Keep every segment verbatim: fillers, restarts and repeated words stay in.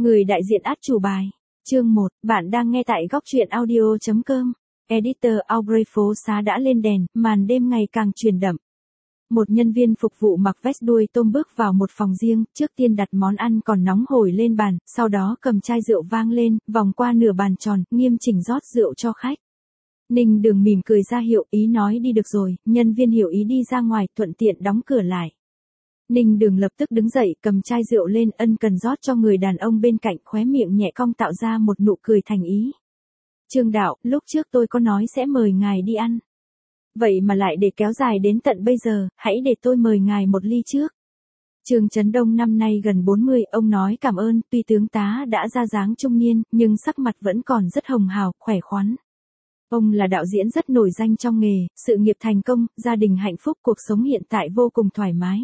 Người đại diện át chủ bài. Chương một, bạn đang nghe tại góc truyện audio chấm com. Editor Aubrey phố xá đã lên đèn, màn đêm ngày càng truyền đậm. Một nhân viên phục vụ mặc vest đuôi tôm bước vào một phòng riêng, trước tiên đặt món ăn còn nóng hổi lên bàn, sau đó cầm chai rượu vang lên, vòng qua nửa bàn tròn, nghiêm chỉnh rót rượu cho khách. Ninh Đường mỉm cười ra hiệu ý nói đi được rồi, nhân viên hiểu ý đi ra ngoài, thuận tiện đóng cửa lại. Ninh Đường lập tức đứng dậy, cầm chai rượu lên, ân cần rót cho người đàn ông bên cạnh, khóe miệng nhẹ cong tạo ra một nụ cười thành ý. Trương đạo, lúc trước tôi có nói sẽ mời ngài đi ăn. Vậy mà lại để kéo dài đến tận bây giờ, hãy để tôi mời ngài một ly trước. Trương Chấn Đông năm nay gần bốn mươi, ông nói cảm ơn, tuy tướng tá đã ra dáng trung niên, nhưng sắc mặt vẫn còn rất hồng hào, khỏe khoắn. Ông là đạo diễn rất nổi danh trong nghề, sự nghiệp thành công, gia đình hạnh phúc, cuộc sống hiện tại vô cùng thoải mái.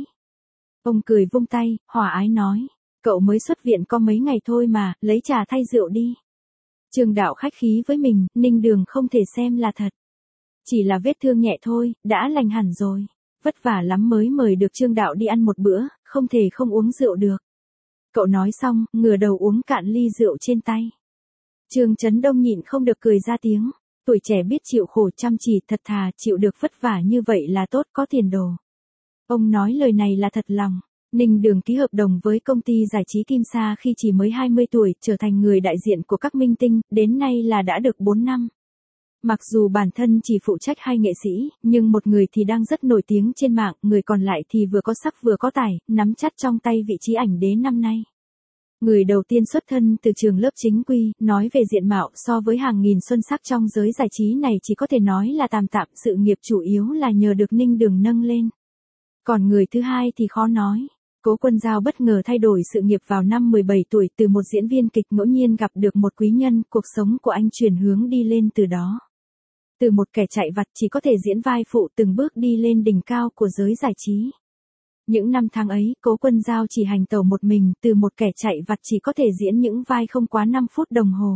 Ông cười vung tay, hòa ái nói, cậu mới xuất viện có mấy ngày thôi mà, lấy trà thay rượu đi. Trương đạo khách khí với mình, Ninh Đường không thể xem là thật. Chỉ là vết thương nhẹ thôi, đã lành hẳn rồi. Vất vả lắm mới mời được Trương đạo đi ăn một bữa, không thể không uống rượu được. Cậu nói xong, ngửa đầu uống cạn ly rượu trên tay. Trương Chấn Đông nhịn không được cười ra tiếng. Tuổi trẻ biết chịu khổ chăm chỉ, thật thà, chịu được vất vả như vậy là tốt, có tiền đồ. Ông nói lời này là thật lòng. Ninh Đường ký hợp đồng với công ty giải trí Kim Sa khi chỉ mới hai mươi tuổi, trở thành người đại diện của các minh tinh, đến nay là đã được bốn năm. Mặc dù bản thân chỉ phụ trách hai nghệ sĩ, nhưng một người thì đang rất nổi tiếng trên mạng, người còn lại thì vừa có sắc vừa có tài, nắm chắc trong tay vị trí ảnh đế năm nay. Người đầu tiên xuất thân từ trường lớp chính quy, nói về diện mạo so với hàng nghìn xuân sắc trong giới giải trí này chỉ có thể nói là tạm tạm, sự nghiệp chủ yếu là nhờ được Ninh Đường nâng lên. Còn người thứ hai thì khó nói. Cố Quân Dao bất ngờ thay đổi sự nghiệp vào năm mười bảy tuổi, từ một diễn viên kịch ngẫu nhiên gặp được một quý nhân, cuộc sống của anh chuyển hướng đi lên từ đó. Từ một kẻ chạy vặt chỉ có thể diễn vai phụ từng bước đi lên đỉnh cao của giới giải trí. Những năm tháng ấy, Cố Quân Dao chỉ hành tẩu một mình, từ một kẻ chạy vặt chỉ có thể diễn những vai không quá năm phút đồng hồ.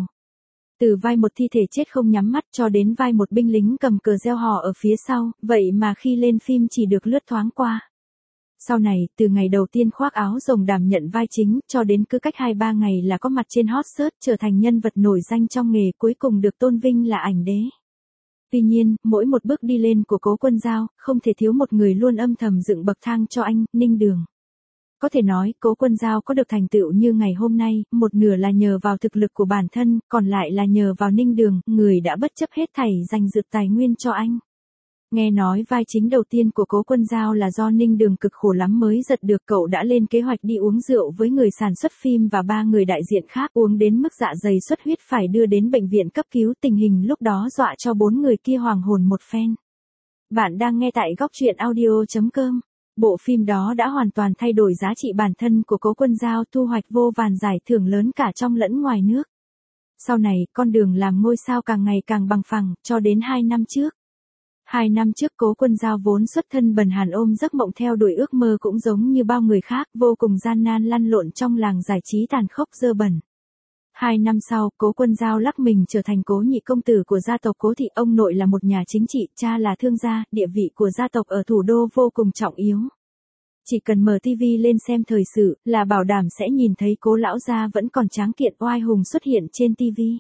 Từ vai một thi thể chết không nhắm mắt cho đến vai một binh lính cầm cờ reo hò ở phía sau, vậy mà khi lên phim chỉ được lướt thoáng qua. Sau này, từ ngày đầu tiên khoác áo rồng đảm nhận vai chính, cho đến cứ cách hai ba ngày là có mặt trên hot search, trở thành nhân vật nổi danh trong nghề, cuối cùng được tôn vinh là ảnh đế. Tuy nhiên, mỗi một bước đi lên của Cố Quân Dao, không thể thiếu một người luôn âm thầm dựng bậc thang cho anh, Ninh Đường. Có thể nói, Cố Quân Dao có được thành tựu như ngày hôm nay, một nửa là nhờ vào thực lực của bản thân, còn lại là nhờ vào Ninh Đường, người đã bất chấp hết thảy dành dụt tài nguyên cho anh. Nghe nói vai chính đầu tiên của Cố Quân Dao là do Ninh Đường cực khổ lắm mới giật được, cậu đã lên kế hoạch đi uống rượu với người sản xuất phim và ba người đại diện khác, uống đến mức dạ dày xuất huyết phải đưa đến bệnh viện cấp cứu, tình hình lúc đó dọa cho bốn người kia hoàng hồn một phen. Bạn đang nghe tại góc truyện audio chấm com. Bộ phim đó đã hoàn toàn thay đổi giá trị bản thân của Cố Quân Dao, thu hoạch vô vàn giải thưởng lớn cả trong lẫn ngoài nước. Sau này, con đường làm ngôi sao càng ngày càng bằng phẳng, cho đến hai năm trước. Hai năm trước Cố Quân Dao vốn xuất thân bần hàn ôm giấc mộng theo đuổi ước mơ cũng giống như bao người khác, vô cùng gian nan lăn lộn trong làng giải trí tàn khốc dơ bẩn. Hai năm sau, Cố Quân Dao lắc mình trở thành cố nhị công tử của gia tộc Cố thị, ông nội là một nhà chính trị, cha là thương gia, địa vị của gia tộc ở thủ đô vô cùng trọng yếu. Chỉ cần mở tivi lên xem thời sự, là bảo đảm sẽ nhìn thấy Cố lão gia vẫn còn tráng kiện oai hùng xuất hiện trên tivi.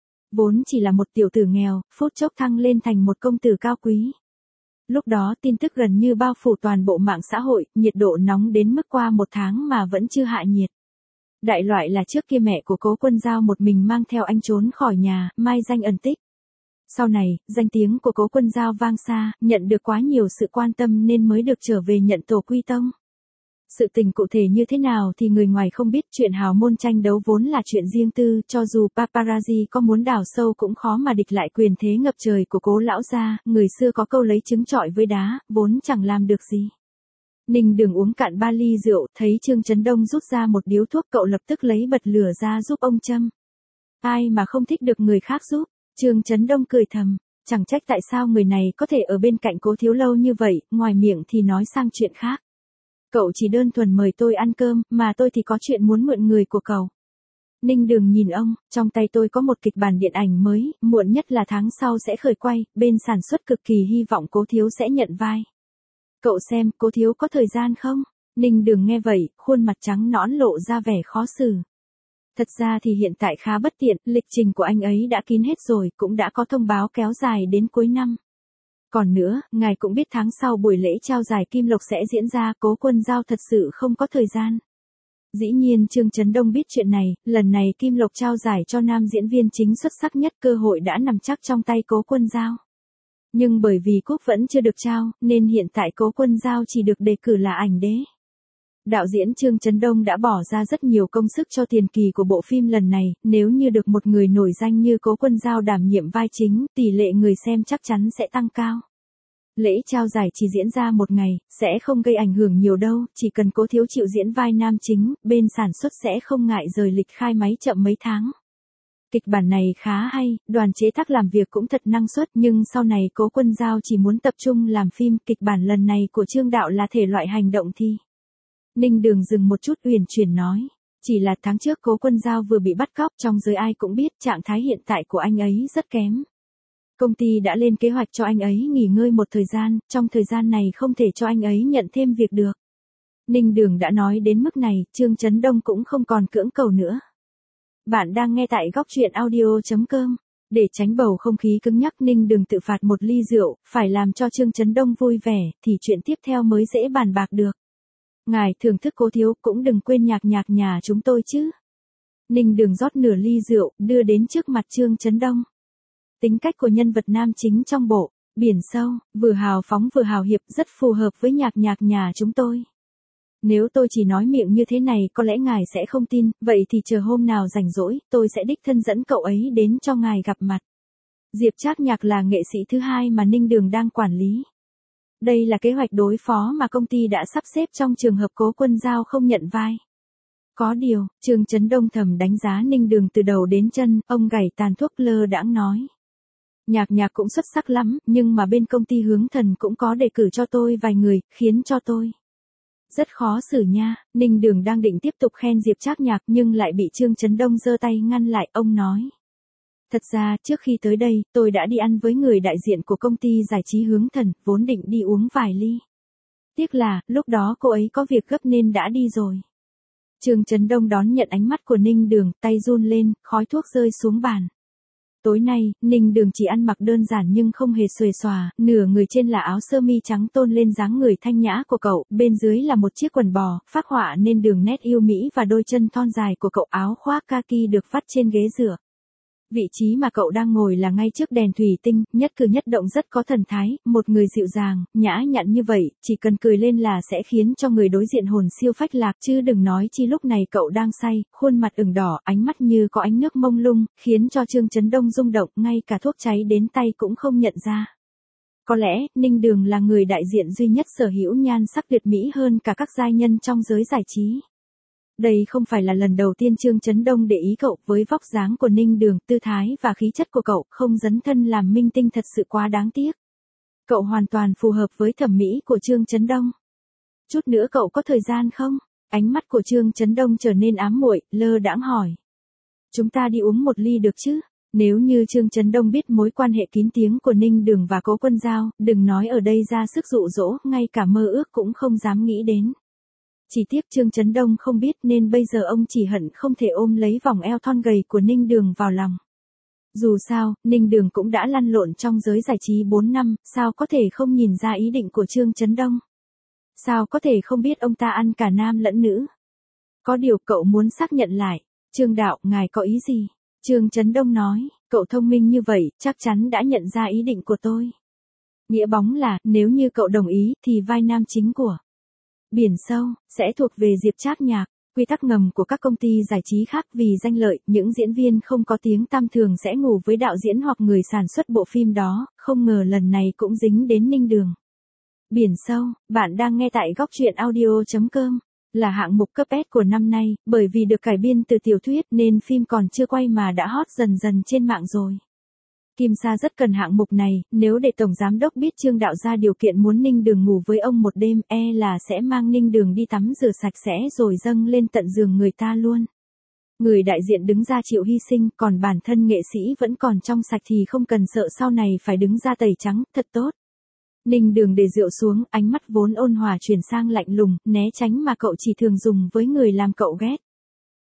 Vốn chỉ là một tiểu tử nghèo, phút chốc thăng lên thành một công tử cao quý. Lúc đó tin tức gần như bao phủ toàn bộ mạng xã hội, nhiệt độ nóng đến mức qua một tháng mà vẫn chưa hạ nhiệt. Đại loại là trước kia mẹ của Cố Quân Dao một mình mang theo anh trốn khỏi nhà, mai danh ẩn tích. Sau này, danh tiếng của Cố Quân Dao vang xa, nhận được quá nhiều sự quan tâm nên mới được trở về nhận tổ quy tông. Sự tình cụ thể như thế nào thì người ngoài không biết, chuyện hào môn tranh đấu vốn là chuyện riêng tư, cho dù paparazzi có muốn đào sâu cũng khó mà địch lại quyền thế ngập trời của Cố lão gia, người xưa có câu lấy trứng trọi với đá, vốn chẳng làm được gì. Ninh Đường uống cạn ba ly rượu, thấy Trương Chấn Đông rút ra một điếu thuốc, cậu lập tức lấy bật lửa ra giúp ông châm. Ai mà không thích được người khác giúp, Trương Chấn Đông cười thầm, chẳng trách tại sao người này có thể ở bên cạnh Cố thiếu lâu như vậy, ngoài miệng thì nói sang chuyện khác. Cậu chỉ đơn thuần mời tôi ăn cơm, mà tôi thì có chuyện muốn mượn người của cậu. Ninh Đường nhìn ông, trong tay tôi có một kịch bản điện ảnh mới, muộn nhất là tháng sau sẽ khởi quay, bên sản xuất cực kỳ hy vọng Cố thiếu sẽ nhận vai. Cậu xem, Cố thiếu có thời gian không? Ninh Đường nghe vậy, khuôn mặt trắng nõn lộ ra vẻ khó xử. Thật ra thì hiện tại khá bất tiện, lịch trình của anh ấy đã kín hết rồi, cũng đã có thông báo kéo dài đến cuối năm. Còn nữa, ngài cũng biết tháng sau buổi lễ trao giải Kim Lộc sẽ diễn ra, Cố Quân Dao thật sự không có thời gian. Dĩ nhiên Trương Chấn Đông biết chuyện này, lần này Kim Lộc trao giải cho nam diễn viên chính xuất sắc nhất, cơ hội đã nằm chắc trong tay Cố Quân Dao. Nhưng bởi vì cúp vẫn chưa được trao, nên hiện tại Cố Quân Dao chỉ được đề cử là ảnh đế. Đạo diễn Trương Chấn Đông đã bỏ ra rất nhiều công sức cho tiền kỳ của bộ phim lần này, nếu như được một người nổi danh như Cố Quân Dao đảm nhiệm vai chính, tỷ lệ người xem chắc chắn sẽ tăng cao. Lễ trao giải chỉ diễn ra một ngày, sẽ không gây ảnh hưởng nhiều đâu, chỉ cần Cố Thiếu chịu diễn vai nam chính, bên sản xuất sẽ không ngại rời lịch khai máy chậm mấy tháng. Kịch bản này khá hay, đoàn chế tác làm việc cũng thật năng suất, nhưng sau này Cố Quân Dao chỉ muốn tập trung làm phim. Kịch bản lần này của Trương đạo là thể loại hành động thi. Ninh Đường dừng một chút uyển chuyển nói. Chỉ là tháng trước Cố Quân Dao vừa bị bắt cóc, trong giới ai cũng biết trạng thái hiện tại của anh ấy rất kém. Công ty đã lên kế hoạch cho anh ấy nghỉ ngơi một thời gian, trong thời gian này không thể cho anh ấy nhận thêm việc được. Ninh Đường đã nói đến mức này, Trương Chấn Đông cũng không còn cưỡng cầu nữa. Bạn đang nghe tại góc truyện audio chấm com. Để tránh bầu không khí cứng nhắc, Ninh Đường tự phạt một ly rượu, phải làm cho Trương Chấn Đông vui vẻ, thì chuyện tiếp theo mới dễ bàn bạc được. Ngài thưởng thức Cố Thiếu, cũng đừng quên nhạc nhạc nhà chúng tôi chứ. Ninh Đường rót nửa ly rượu, đưa đến trước mặt Trương Chấn Đông. Tính cách của nhân vật nam chính trong bộ, Biển Sâu, vừa hào phóng vừa hào hiệp, rất phù hợp với nhạc nhạc nhà chúng tôi. Nếu tôi chỉ nói miệng như thế này có lẽ ngài sẽ không tin, vậy thì chờ hôm nào rảnh rỗi, tôi sẽ đích thân dẫn cậu ấy đến cho ngài gặp mặt. Diệp Trác Nhạc là nghệ sĩ thứ hai mà Ninh Đường đang quản lý. Đây là kế hoạch đối phó mà công ty đã sắp xếp trong trường hợp Cố Quân Dao không nhận vai. Có điều, Trương Chấn Đông thầm đánh giá Ninh Đường từ đầu đến chân, ông gảy tàn thuốc lơ đãng nói. Nhạc nhạc cũng xuất sắc lắm, nhưng mà bên công ty Hướng Thần cũng có đề cử cho tôi vài người, khiến cho tôi rất khó xử nha. Ninh Đường đang định tiếp tục khen Diệp Trác Nhạc nhưng lại bị Trương Chấn Đông giơ tay ngăn lại, ông nói. Thật ra, trước khi tới đây, tôi đã đi ăn với người đại diện của công ty giải trí Hướng Thần, vốn định đi uống vài ly. Tiếc là, lúc đó cô ấy có việc gấp nên đã đi rồi. Trương Chấn Đông đón nhận ánh mắt của Ninh Đường, tay run lên, khói thuốc rơi xuống bàn. Tối nay, Ninh Đường chỉ ăn mặc đơn giản nhưng không hề xuề xòa, nửa người trên là áo sơ mi trắng tôn lên dáng người thanh nhã của cậu, bên dưới là một chiếc quần bò, phác họa nên đường nét yêu mỹ và đôi chân thon dài của cậu, áo khoác kaki được vắt trên ghế dựa. Vị trí mà cậu đang ngồi là ngay trước đèn thủy tinh, nhất cử nhất động rất có thần thái, một người dịu dàng, nhã nhặn như vậy, chỉ cần cười lên là sẽ khiến cho người đối diện hồn siêu phách lạc, chứ đừng nói chi lúc này cậu đang say, khuôn mặt ửng đỏ, ánh mắt như có ánh nước mông lung, khiến cho Trương Chấn Đông rung động, ngay cả thuốc cháy đến tay cũng không nhận ra. Có lẽ, Ninh Đường là người đại diện duy nhất sở hữu nhan sắc tuyệt mỹ hơn cả các giai nhân trong giới giải trí. Đây không phải là lần đầu tiên Trương Chấn Đông để ý cậu, với vóc dáng của Ninh Đường, tư thái và khí chất của cậu, không dấn thân làm minh tinh thật sự quá đáng tiếc. Cậu hoàn toàn phù hợp với thẩm mỹ của Trương Chấn Đông. Chút nữa cậu có thời gian không? Ánh mắt của Trương Chấn Đông trở nên ám muội, lơ đãng hỏi. Chúng ta đi uống một ly được chứ? Nếu như Trương Chấn Đông biết mối quan hệ kín tiếng của Ninh Đường và Cố Quân Dao, đừng nói ở đây ra sức dụ dỗ, ngay cả mơ ước cũng không dám nghĩ đến. Chỉ tiếc Trương Chấn Đông không biết nên bây giờ ông chỉ hận không thể ôm lấy vòng eo thon gầy của Ninh Đường vào lòng. Dù sao, Ninh Đường cũng đã lăn lộn trong giới giải trí bốn năm, sao có thể không nhìn ra ý định của Trương Chấn Đông? Sao có thể không biết ông ta ăn cả nam lẫn nữ? Có điều cậu muốn xác nhận lại. Trương đạo, ngài có ý gì? Trương Chấn Đông nói, cậu thông minh như vậy, chắc chắn đã nhận ra ý định của tôi. Nghĩa bóng là, nếu như cậu đồng ý, thì vai nam chính của Biển Sâu sẽ thuộc về Diệp Trác Nhạc. Quy tắc ngầm của các công ty giải trí khác, vì danh lợi, những diễn viên không có tiếng tăm thường sẽ ngủ với đạo diễn hoặc người sản xuất bộ phim đó, không ngờ lần này cũng dính đến Ninh Đường. Biển Sâu, bạn đang nghe tại góc truyện audio chấm com, là hạng mục cấp S của năm nay, bởi vì được cải biên từ tiểu thuyết nên phim còn chưa quay mà đã hot dần dần trên mạng rồi. Kim Sa rất cần hạng mục này, nếu để Tổng Giám Đốc biết Trương đạo ra điều kiện muốn Ninh Đường ngủ với ông một đêm, e là sẽ mang Ninh Đường đi tắm rửa sạch sẽ rồi dâng lên tận giường người ta luôn. Người đại diện đứng ra chịu hy sinh, còn bản thân nghệ sĩ vẫn còn trong sạch thì không cần sợ sau này phải đứng ra tẩy trắng, thật tốt. Ninh Đường để rượu xuống, ánh mắt vốn ôn hòa chuyển sang lạnh lùng, né tránh mà cậu chỉ thường dùng với người làm cậu ghét.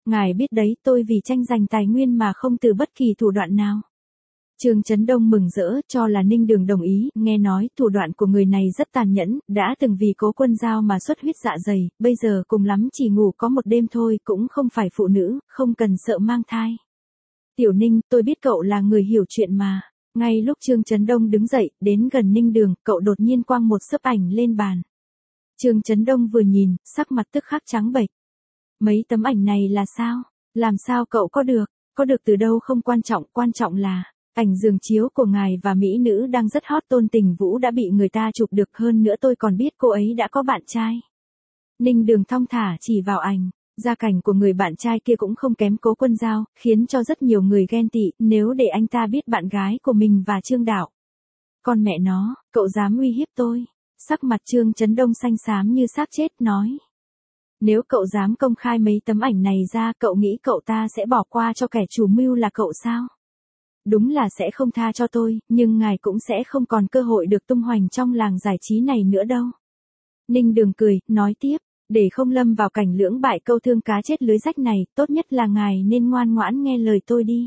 Ngài biết đấy, tôi vì tranh giành tài nguyên mà không từ bất kỳ thủ đoạn nào. Trương Chấn Đông mừng rỡ, cho là Ninh Đường đồng ý, nghe nói thủ đoạn của người này rất tàn nhẫn, đã từng vì Cố Quân Dao mà xuất huyết dạ dày, bây giờ cùng lắm chỉ ngủ có một đêm thôi, cũng không phải phụ nữ, không cần sợ mang thai. Tiểu Ninh, tôi biết cậu là người hiểu chuyện mà. Ngay lúc Trương Chấn Đông đứng dậy, đến gần Ninh Đường, cậu đột nhiên quăng một xấp ảnh lên bàn. Trương Chấn Đông vừa nhìn, sắc mặt tức khắc trắng bệch. Mấy tấm ảnh này là sao? Làm sao cậu có được? Có được từ đâu không quan trọng, quan trọng là ảnh giường chiếu của ngài và mỹ nữ đang rất hot Tôn Tình Vũ đã bị người ta chụp được, hơn nữa tôi còn biết cô ấy đã có bạn trai. Ninh Đường thong thả chỉ vào ảnh, gia cảnh của người bạn trai kia cũng không kém Cố Quân Dao, khiến cho rất nhiều người ghen tị, nếu để anh ta biết bạn gái của mình và Trương Đạo. Con mẹ nó, cậu dám uy hiếp tôi? Sắc mặt Trương Chấn Đông xanh xám như xác chết, nói. Nếu cậu dám công khai mấy tấm ảnh này ra, cậu nghĩ cậu ta sẽ bỏ qua cho kẻ chủ mưu là cậu sao? Đúng là sẽ không tha cho tôi, nhưng ngài cũng sẽ không còn cơ hội được tung hoành trong làng giải trí này nữa đâu. Ninh Đường cười, nói tiếp, để không lâm vào cảnh lưỡng bại câu thương cá chết lưới rách này, tốt nhất là ngài nên ngoan ngoãn nghe lời tôi đi.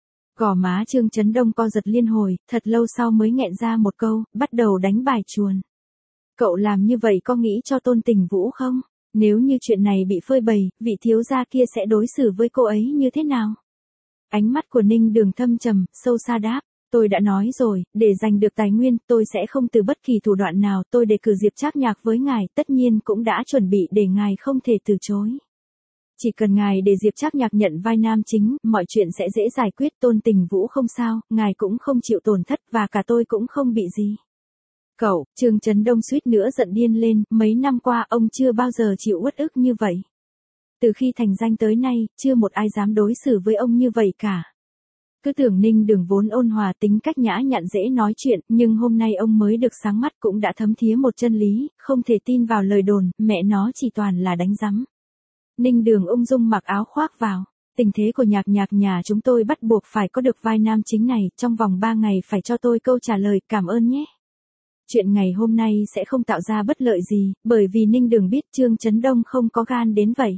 Gò má Trương Chấn Đông co giật liên hồi, thật lâu sau mới nghẹn ra một câu, bắt đầu đánh bài chuồn. Cậu làm như vậy có nghĩ cho Tôn Tình Vũ không? Nếu như chuyện này bị phơi bày, vị thiếu gia kia sẽ đối xử với cô ấy như thế nào? Ánh mắt của Ninh Đường thâm trầm, sâu xa đáp, tôi đã nói rồi, để giành được tài nguyên, tôi sẽ không từ bất kỳ thủ đoạn nào, tôi đề cử Diệp Trác Nhạc với ngài, tất nhiên cũng đã chuẩn bị để ngài không thể từ chối. Chỉ cần ngài để Diệp Trác Nhạc nhận vai nam chính, mọi chuyện sẽ dễ giải quyết, Tôn Tình Vũ không sao, ngài cũng không chịu tổn thất và cả tôi cũng không bị gì. Cậu, Trương Chấn Đông suýt nữa giận điên lên, mấy năm qua ông chưa bao giờ chịu uất ức như vậy. Từ khi thành danh tới nay, chưa một ai dám đối xử với ông như vậy cả. Cứ tưởng Ninh Đường vốn ôn hòa tính cách nhã nhặn dễ nói chuyện, nhưng hôm nay ông mới được sáng mắt cũng đã thấm thía một chân lý, không thể tin vào lời đồn, mẹ nó chỉ toàn là đánh rắm. Ninh Đường ung dung mặc áo khoác vào. Tình thế của Nhạc Nhạc nhà chúng tôi bắt buộc phải có được vai nam chính này, trong vòng ba ngày phải cho tôi câu trả lời, cảm ơn nhé. Chuyện ngày hôm nay sẽ không tạo ra bất lợi gì, bởi vì Ninh Đường biết Trương Chấn Đông không có gan đến vậy.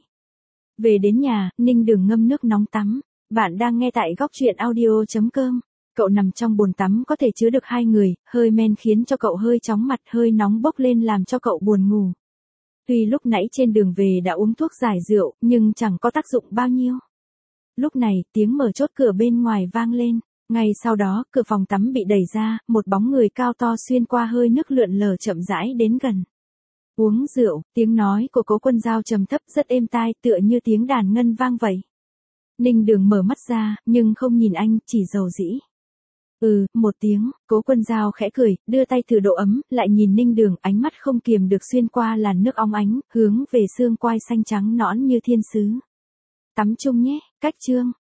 Về đến nhà, Ninh Đường ngâm nước nóng tắm. Bạn đang nghe tại góc truyện audio chấm com. Cậu nằm trong bồn tắm có thể chứa được hai người, hơi men khiến cho cậu hơi chóng mặt, hơi nóng bốc lên làm cho cậu buồn ngủ. Tuy lúc nãy trên đường về đã uống thuốc giải rượu, nhưng chẳng có tác dụng bao nhiêu. Lúc này, tiếng mở chốt cửa bên ngoài vang lên. Ngay sau đó, cửa phòng tắm bị đẩy ra, một bóng người cao to xuyên qua hơi nước lượn lờ chậm rãi đến gần. Uống rượu, tiếng nói của Cố Quân Dao trầm thấp rất êm tai, tựa như tiếng đàn ngân vang vậy. Ninh Đường mở mắt ra, nhưng không nhìn anh, chỉ dầu dĩ. Ừ, một tiếng, Cố Quân Dao khẽ cười, đưa tay thử độ ấm, lại nhìn Ninh Đường, ánh mắt không kiềm được xuyên qua làn nước óng ánh, hướng về xương quai xanh trắng nõn như thiên sứ. Tắm chung nhé, cách chương.